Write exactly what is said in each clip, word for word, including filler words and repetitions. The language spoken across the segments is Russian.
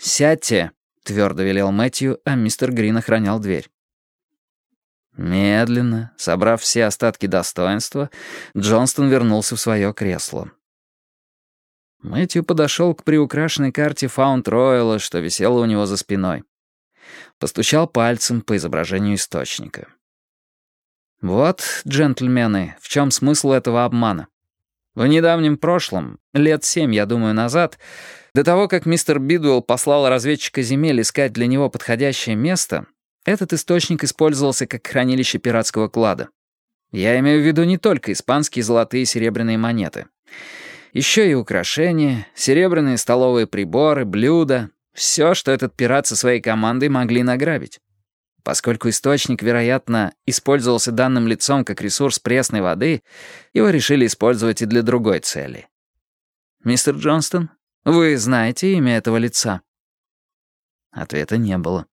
«Сядьте», — твердо велел Мэтью, а мистер Грин охранял дверь. Медленно, собрав все остатки достоинства, Джонстон вернулся в свое кресло. Мэтью подошел к приукрашенной карте Фаунд-Ройла, что висела у него за спиной. Постучал пальцем по изображению источника. «Вот, джентльмены, в чем смысл этого обмана. В недавнем прошлом, лет семь, я думаю, назад, до того, как мистер Бидуэлл послал разведчика земель искать для него подходящее место, этот источник использовался как хранилище пиратского клада. Я имею в виду не только испанские золотые и серебряные монеты. Еще и украшения, серебряные столовые приборы, блюда, все, что этот пират со своей командой могли награбить. Поскольку источник, вероятно, использовался данным лицом как ресурс пресной воды, его решили использовать и для другой цели. «Мистер Джонстон, вы знаете имя этого лица?» Ответа не было.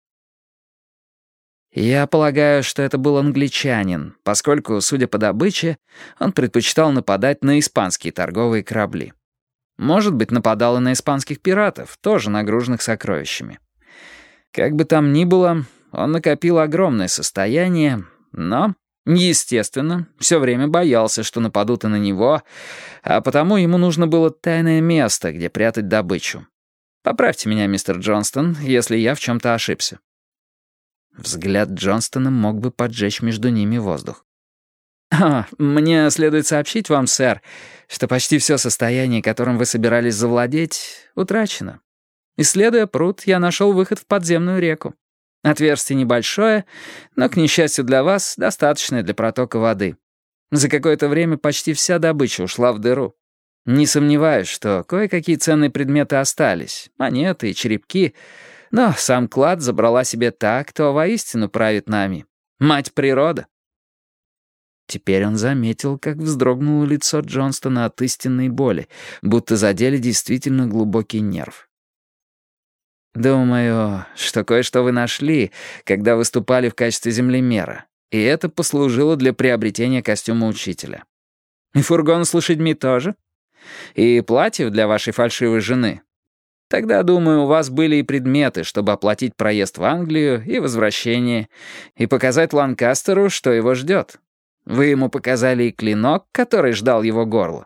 «Я полагаю, что это был англичанин, поскольку, судя по добыче, он предпочитал нападать на испанские торговые корабли. Может быть, нападал и на испанских пиратов, тоже нагруженных сокровищами. Как бы там ни было, он накопил огромное состояние, но, естественно, все время боялся, что нападут и на него, а потому ему нужно было тайное место, где прятать добычу. Поправьте меня, мистер Джонстон, если я в чем-то ошибся». Взгляд Джонстона мог бы поджечь между ними воздух. «А, мне следует сообщить вам, сэр, что почти все состояние, которым вы собирались завладеть, утрачено. Исследуя пруд, я нашел выход в подземную реку. Отверстие небольшое, но, к несчастью для вас, достаточное для протока воды. За какое-то время почти вся добыча ушла в дыру. Не сомневаюсь, что кое-какие ценные предметы остались, монеты и черепки, но сам клад забрала себе та, кто воистину правит нами. Мать природа». Теперь он заметил, как вздрогнуло лицо Джонстона от истинной боли, будто задели действительно глубокий нерв. «Думаю, что кое-что вы нашли, когда выступали в качестве землемера, и это послужило для приобретения костюма учителя. И фургон с лошадьми тоже? И платьев для вашей фальшивой жены? Тогда, думаю, у вас были и предметы, чтобы оплатить проезд в Англию и возвращение, и показать Ланкастеру, что его ждет. Вы ему показали и клинок, который ждал его горло».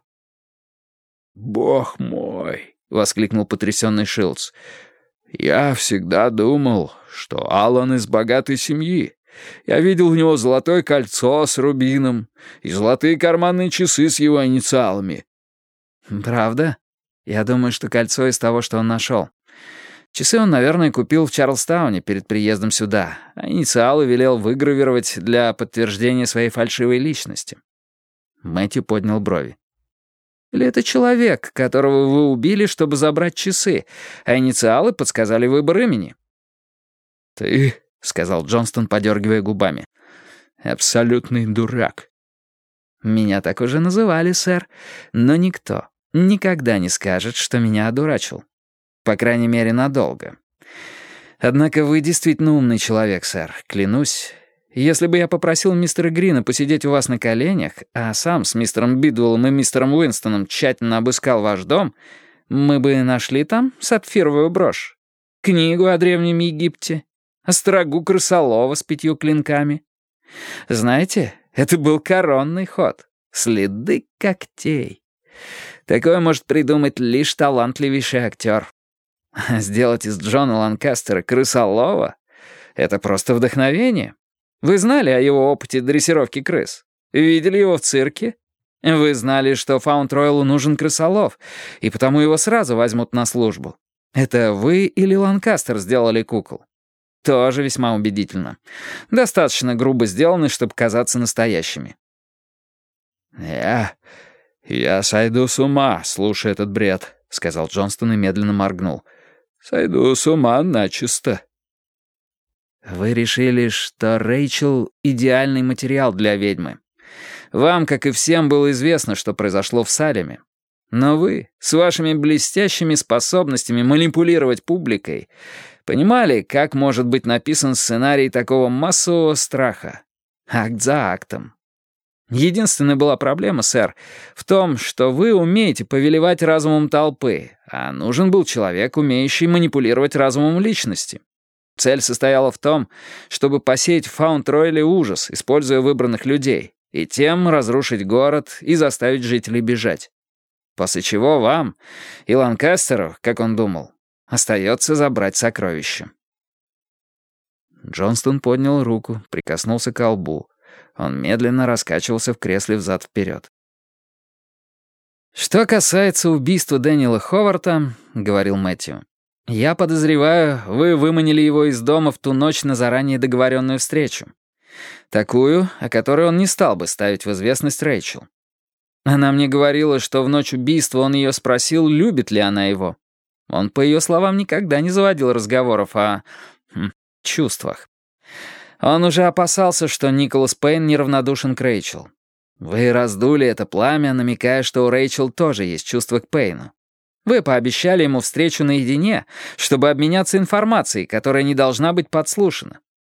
«Бог мой!» — воскликнул потрясенный Шилдс. «Я всегда думал, что Аллан из богатой семьи. Я видел у него золотое кольцо с рубином и золотые карманные часы с его инициалами». «Правда? Я думаю, что кольцо из того, что он нашел. Часы он, наверное, купил в Чарльстауне перед приездом сюда, а инициалы велел выгравировать для подтверждения своей фальшивой личности». Мэтью поднял брови. «Или это человек, которого вы убили, чтобы забрать часы, а инициалы подсказали выбор имени?» «Ты», — сказал Джонстон, подергивая губами, — «абсолютный дурак». «Меня так уже называли, сэр, но никто никогда не скажет, что меня одурачил. По крайней мере, надолго. Однако вы действительно умный человек, сэр, клянусь. Если бы я попросил мистера Грина посидеть у вас на коленях, а сам с мистером Бидуэллом и мистером Уинстоном тщательно обыскал ваш дом, мы бы нашли там сапфировую брошь, книгу о Древнем Египте, острогу крысолова с пятью клинками. Знаете, это был коронный ход, следы когтей. Такое может придумать лишь талантливейший актер. Сделать из Джона Ланкастера крысолова — это просто вдохновение. Вы знали о его опыте дрессировки крыс? Видели его в цирке? Вы знали, что Фаунд-Ройлу нужен крысолов, и потому его сразу возьмут на службу. Это вы или Ланкастер сделали кукол? Тоже весьма убедительно. Достаточно грубо сделаны, чтобы казаться настоящими. «Я... я сойду с ума, слушая этот бред», — сказал Джонстон и медленно моргнул. «Сойду с ума начисто». «Вы решили, что Рэйчел — идеальный материал для ведьмы. Вам, как и всем, было известно, что произошло в Салеме. Но вы, с вашими блестящими способностями манипулировать публикой, понимали, как может быть написан сценарий такого массового страха. Акт за актом. Единственная была проблема, сэр, в том, что вы умеете повелевать разумом толпы, а нужен был человек, умеющий манипулировать разумом личности. Цель состояла в том, чтобы посеять в Фаунд-Ройле ужас, используя выбранных людей, и тем разрушить город и заставить жителей бежать. После чего вам и Ланкастеру, как он думал, остается забрать сокровища. Джонстон поднял руку, прикоснулся к лбу. Он медленно раскачивался в кресле взад-вперед. «Что касается убийства Дэниела Ховарта, — говорил Мэтью, — я подозреваю, вы выманили его из дома в ту ночь на заранее договоренную встречу. Такую, о которой он не стал бы ставить в известность Рэйчел. Она мне говорила, что в ночь убийства он ее спросил, любит ли она его. Он, по ее словам, никогда не заводил разговоров о хм, чувствах. Он уже опасался, что Николас Пейн неравнодушен к Рэйчел. Вы раздули это пламя, намекая, что у Рэйчел тоже есть чувства к Пейну. Вы пообещали ему встречу наедине, чтобы обменяться информацией, которая не должна быть подслушана.